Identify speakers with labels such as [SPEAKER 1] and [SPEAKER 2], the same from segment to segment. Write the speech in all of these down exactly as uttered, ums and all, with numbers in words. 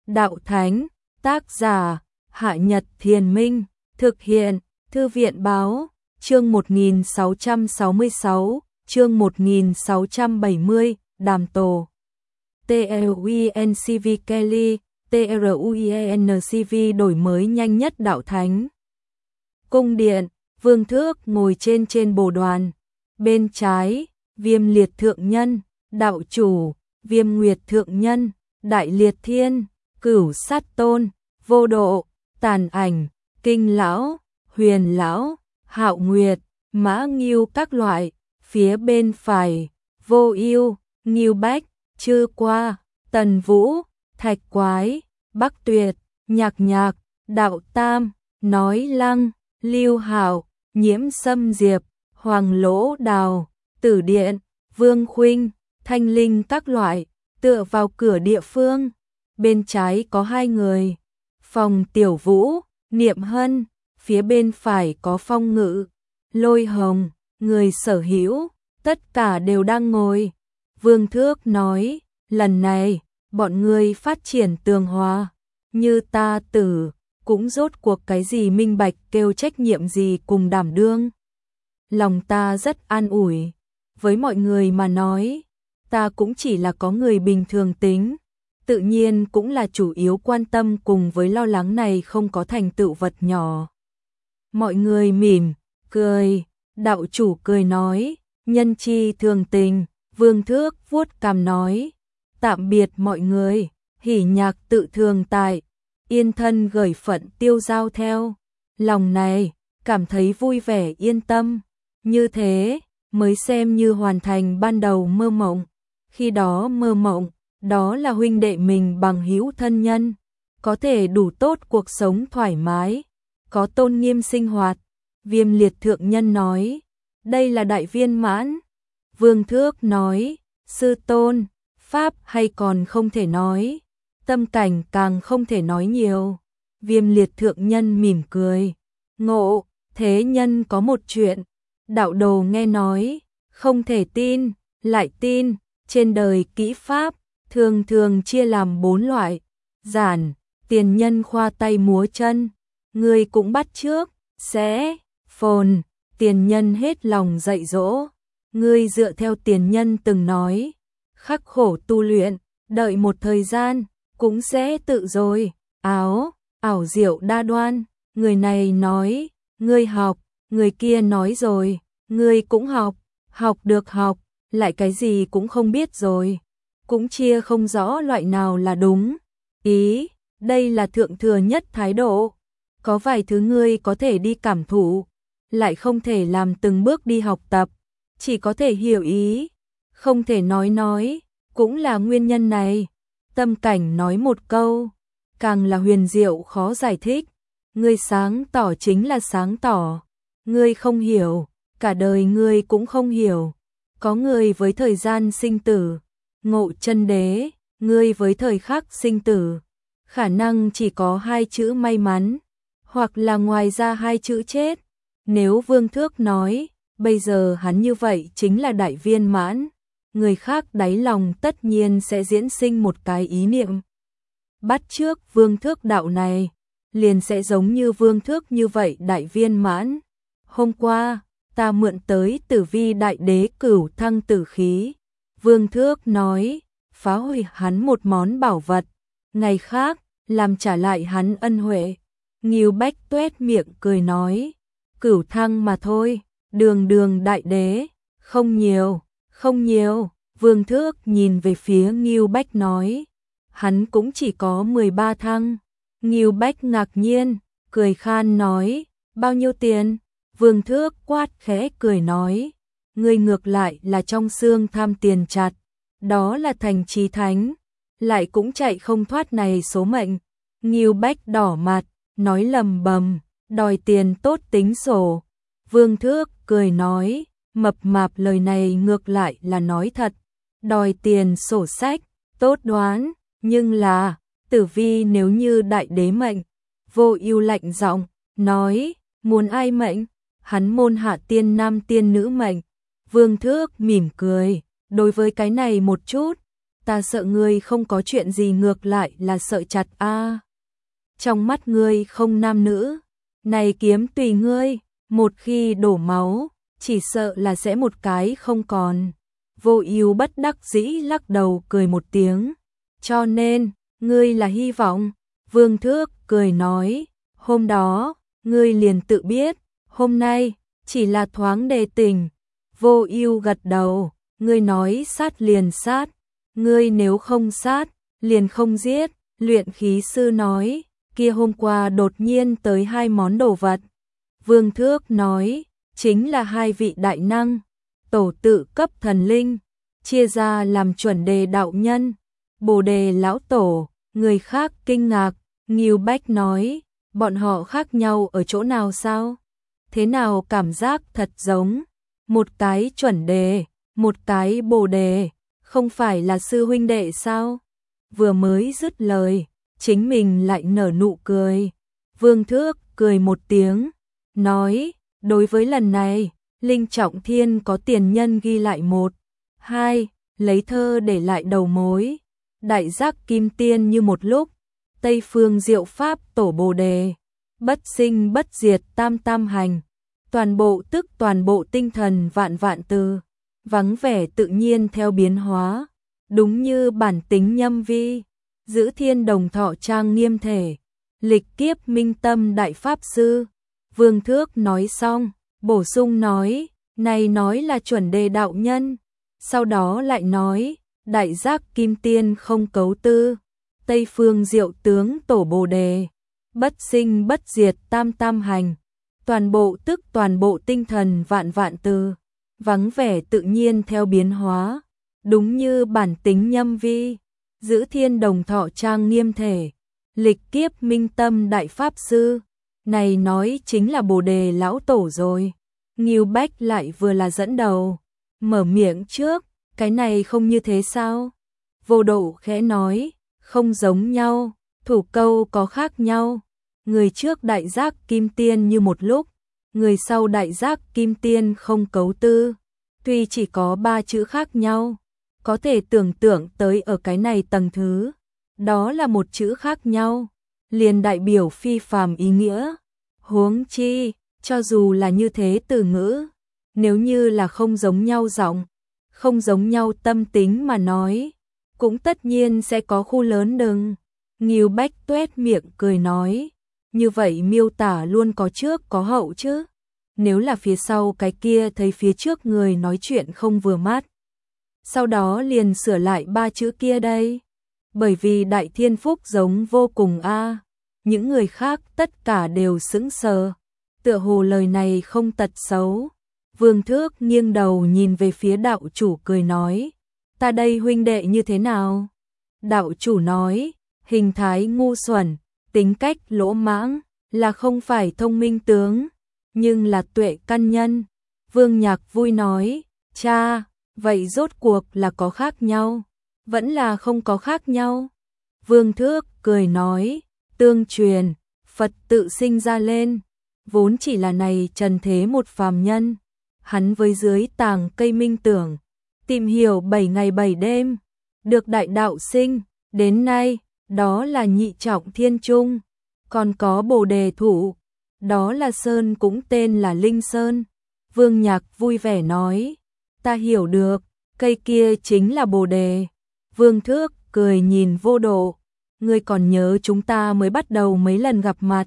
[SPEAKER 1] đạo thánh, tác giả, Hạ Nhật Thiền Minh, thực hiện, Thư viện Báo, chương một nghìn sáu trăm sáu mươi sáu, chương một nghìn sáu trăm bảy mươi, Đàm Tổ. TRUINCV Kelly, TRUINCV đổi mới nhanh nhất đạo thánh. Cung điện, Vương Thước ngồi trên trên bồ đoàn. Bên trái, Viêm Liệt Thượng Nhân, đạo chủ, Viêm Nguyệt Thượng Nhân, Đại Liệt Thiên, Cửu Sát Tôn, Vô Độ, Tàn Ảnh, Kinh Lão, Huyền Lão, Hạo Nguyệt, Mã Ngưu các loại. Phía bên phải, Vô Ưu, Ngưu Bách, Chư Qua, Tần Vũ, Thạch Quái, Bắc Tuyệt, Nhạc Nhạc, Đạo Tam, Nói Lăng, Lưu Hạo, Nhiễm Sâm Diệp, Hoàng Lỗ Đào, Tử Điện, Vương Khuynh, Thanh Linh các loại. Tựa vào cửa địa phương, bên trái có hai người, Phòng Tiểu Vũ, Niệm Hân, phía bên phải có Phong Ngự, Lôi Hồng, người sở hữu, tất cả đều đang ngồi. Vương Thước nói, lần này, bọn ngươi phát triển tường hòa, như ta tử, cũng rốt cuộc cái gì minh bạch kêu trách nhiệm gì cùng đảm đương. Lòng ta rất an ủi, với mọi người mà nói, ta cũng chỉ là có người bình thường tính, tự nhiên cũng là chủ yếu quan tâm cùng với lo lắng này không có thành tựu vật nhỏ. Mọi người mỉm, cười, đạo chủ cười nói, nhân chi thường tình. Vương Thước vuốt cằm nói, tạm biệt mọi người, hỉ nhạc tự thường tại, yên thân gởi phận tiêu giao theo. Lòng này, cảm thấy vui vẻ yên tâm, như thế mới xem như hoàn thành ban đầu mơ mộng. Khi đó mơ mộng, đó là huynh đệ mình bằng hữu thân nhân, có thể đủ tốt cuộc sống thoải mái, có tôn nghiêm sinh hoạt. Viêm Liệt Thượng Nhân nói, đây là đại viên mãn. Vương Thước nói, sư tôn, pháp hay còn không thể nói, tâm cảnh càng không thể nói nhiều. Viêm Liệt Thượng Nhân mỉm cười, ngộ, thế nhân có một chuyện, đạo đồ nghe nói, không thể tin, lại tin, trên đời kỹ pháp, thường thường chia làm bốn loại, giản, tiền nhân khoa tay múa chân, ngươi cũng bắt chước, sẽ, phồn, tiền nhân hết lòng dạy dỗ. Ngươi dựa theo tiền nhân từng nói, khắc khổ tu luyện, đợi một thời gian, cũng sẽ tự rồi. Áo, ảo diệu đa đoan, người này nói, ngươi học, người kia nói rồi, ngươi cũng học, học được học, lại cái gì cũng không biết rồi, cũng chia không rõ loại nào là đúng. Ý, đây là thượng thừa nhất thái độ, có vài thứ ngươi có thể đi cảm thụ, lại không thể làm từng bước đi học tập. Chỉ có thể hiểu ý, không thể nói nói, cũng là nguyên nhân này. Tâm cảnh nói một câu, càng là huyền diệu khó giải thích. Ngươi sáng tỏ chính là sáng tỏ, ngươi không hiểu, cả đời ngươi cũng không hiểu. Có người với thời gian sinh tử, ngộ chân đế, ngươi với thời khắc sinh tử, khả năng chỉ có hai chữ may mắn, hoặc là ngoài ra hai chữ chết. Nếu Vương Thước nói, bây giờ hắn như vậy chính là đại viên mãn, người khác đáy lòng tất nhiên sẽ diễn sinh một cái ý niệm. Bắt trước Vương Thước đạo này, liền sẽ giống như Vương Thước như vậy đại viên mãn. Hôm qua, ta mượn tới Tử Vi Đại Đế Cửu Thăng Tử Khí. Vương Thước nói, phá hủy hắn một món bảo vật, ngày khác, làm trả lại hắn ân huệ. Ngưu Bách tuét miệng cười nói, Cửu Thăng mà thôi. Đường đường đại đế, không nhiều, không nhiều. Vương Thước nhìn về phía Ngưu Bách nói, hắn cũng chỉ có mười ba thăng. Ngưu Bách ngạc nhiên, cười khan nói, bao nhiêu tiền? Vương Thước quát khẽ cười nói, ngươi ngược lại là trong xương tham tiền chặt, đó là thành chí thánh, lại cũng chạy không thoát này số mệnh. Ngưu Bách đỏ mặt, nói lầm bầm, đòi tiền tốt tính sổ. Vương Thước cười nói, mập mạp lời này ngược lại là nói thật, đòi tiền sổ sách, tốt đoán, nhưng là, Tử Vi nếu như đại đế mệnh. Vô Ưu lạnh giọng, nói, muốn ai mệnh? Hắn môn hạ tiên nam tiên nữ mệnh. Vương Thước mỉm cười, đối với cái này một chút, ta sợ ngươi không có chuyện gì, ngược lại là sợ chặt a. Trong mắt ngươi không nam nữ, này kiếm tùy ngươi, một khi đổ máu, chỉ sợ là sẽ một cái không còn. Vô Ưu bất đắc dĩ lắc đầu cười một tiếng, cho nên, ngươi là hy vọng. Vương Thước cười nói, hôm đó, ngươi liền tự biết, hôm nay, chỉ là thoáng đề tình. Vô Ưu gật đầu, ngươi nói sát liền sát, ngươi nếu không sát, liền không giết. Luyện khí sư nói, kia hôm qua đột nhiên tới hai món đồ vật. Vương Thước nói, chính là hai vị đại năng, tổ tự cấp thần linh, chia ra làm chuẩn đề đạo nhân, bồ đề lão tổ. Người khác kinh ngạc, Ngưu Bách nói, bọn họ khác nhau ở chỗ nào sao? Thế nào cảm giác thật giống, một cái chuẩn đề, một cái bồ đề, không phải là sư huynh đệ sao? Vừa mới dứt lời, chính mình lại nở nụ cười. Vương Thước cười một tiếng, nói, đối với lần này, Linh Trọng Thiên có tiền nhân ghi lại một, hai, lấy thơ để lại đầu mối. Đại giác kim tiên như một lúc, Tây phương diệu pháp tổ bồ đề, bất sinh bất diệt tam tam hành, toàn bộ tức toàn bộ tinh thần vạn vạn từ, vắng vẻ tự nhiên theo biến hóa, đúng như bản tính nhâm vi, giữ thiên đồng thọ trang nghiêm thể, lịch kiếp minh tâm đại pháp sư. Vương Thước nói xong, bổ sung nói, này nói là chuẩn đề đạo nhân, sau đó lại nói, đại giác kim tiên không cấu tư, Tây phương diệu tướng tổ bồ đề, bất sinh bất diệt tam tam hành, toàn bộ tức toàn bộ tinh thần vạn vạn từ, vắng vẻ tự nhiên theo biến hóa, đúng như bản tính nhâm vi, giữ thiên đồng thọ trang nghiêm thể, lịch kiếp minh tâm đại pháp sư. Này nói chính là bồ đề lão tổ rồi. Ngưu Bách lại vừa là dẫn đầu, mở miệng trước, cái này không như thế sao? Vô Độ khẽ nói, không giống nhau, thủ câu có khác nhau. Người trước đại giác kim tiên như một lúc, người sau đại giác kim tiên không cấu tư. Tuy chỉ có ba chữ khác nhau, có thể tưởng tượng tới ở cái này tầng thứ, đó là một chữ khác nhau, liền đại biểu phi phàm ý nghĩa. Huống chi, cho dù là như thế từ ngữ, nếu như là không giống nhau giọng, không giống nhau tâm tính mà nói, cũng tất nhiên sẽ có khu lớn đừng. Ngưu Bách tuét miệng cười nói, như vậy miêu tả luôn có trước có hậu chứ. Nếu là phía sau cái kia thấy phía trước người nói chuyện không vừa mắt, sau đó liền sửa lại ba chữ kia đây. Bởi vì đại thiên phúc giống vô cùng a. Những người khác tất cả đều sững sờ, tựa hồ lời này không tật xấu. Vương Thước nghiêng đầu nhìn về phía đạo chủ cười nói, ta đây huynh đệ như thế nào? Đạo chủ nói, hình thái ngu xuẩn, tính cách lỗ mãng, là không phải thông minh tướng, nhưng là tuệ căn nhân. Vương Nhạc vui nói, cha, vậy rốt cuộc là có khác nhau, vẫn là không có khác nhau? Vương Thước cười nói, tương truyền, Phật tự sinh ra lên, vốn chỉ là này trần thế một phàm nhân. Hắn với dưới tàng cây minh tưởng, tìm hiểu bảy ngày bảy đêm, được đại đạo sinh, đến nay, đó là nhị trọng thiên trung, còn có bồ đề thủ, đó là sơn cũng tên là Linh Sơn. Vương Nhạc vui vẻ nói, ta hiểu được, cây kia chính là bồ đề. Vương Thước cười nhìn Vô Độ, ngươi còn nhớ chúng ta mới bắt đầu mấy lần gặp mặt.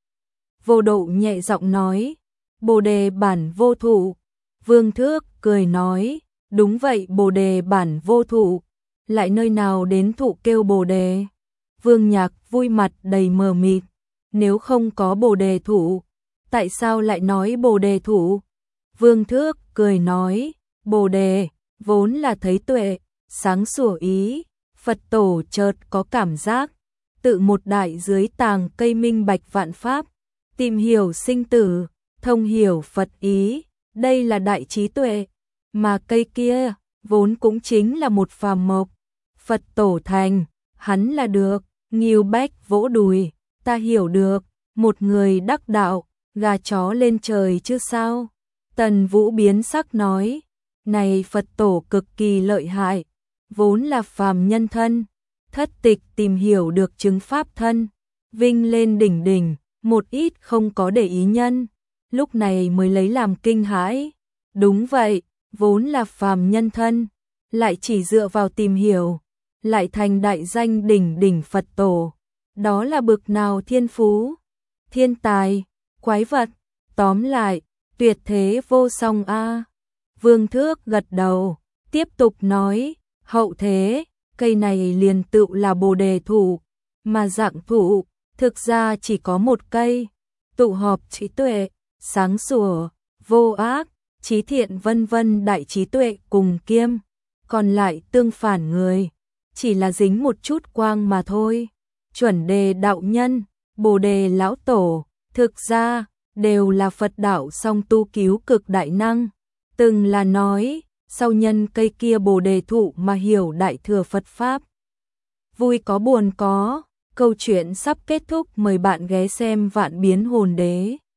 [SPEAKER 1] Vô Độ nhẹ giọng nói, bồ đề bản vô thụ. Vương Thước cười nói, đúng vậy, bồ đề bản vô thụ, lại nơi nào đến thụ kêu bồ đề? Vương Nhạc vui mặt đầy mờ mịt, nếu không có bồ đề thụ, tại sao lại nói bồ đề thụ? Vương Thước cười nói, bồ đề, vốn là thấy tuệ, sáng sủa ý, Phật tổ chợt có cảm giác, tự một đại dưới tàng cây minh bạch vạn pháp, tìm hiểu sinh tử, thông hiểu Phật ý, đây là đại trí tuệ, mà cây kia, vốn cũng chính là một phàm mộc, Phật tổ thành, hắn là được. Ngưu Bách vỗ đùi, ta hiểu được, một người đắc đạo, gà chó lên trời chứ sao? Tần Vũ biến sắc nói, này Phật tổ cực kỳ lợi hại, vốn là phàm nhân thân, thất tịch tìm hiểu được chứng pháp thân, vinh lên đỉnh đỉnh, một ít không có để ý nhân, lúc này mới lấy làm kinh hãi. Đúng vậy, vốn là phàm nhân thân, lại chỉ dựa vào tìm hiểu, lại thành đại danh đỉnh đỉnh Phật tổ. Đó là bực nào thiên phú, thiên tài, quái vật, tóm lại, tuyệt thế vô song a. Vương Thước gật đầu, tiếp tục nói, hậu thế, cây này liền tự là Bồ đề thụ, mà dạng thụ, thực ra chỉ có một cây, tụ họp trí tuệ, sáng sủa, vô ác, trí thiện vân vân đại trí tuệ cùng kiêm, còn lại tương phản người, chỉ là dính một chút quang mà thôi. Chuẩn đề đạo nhân, Bồ đề lão tổ, thực ra đều là Phật đạo song tu cứu cực đại năng, từng là nói, sau nhân cây kia Bồ đề thụ mà hiểu đại thừa Phật pháp. Vui có buồn có, câu chuyện sắp kết thúc, mời bạn ghé xem Vạn Biến Hồn Đế.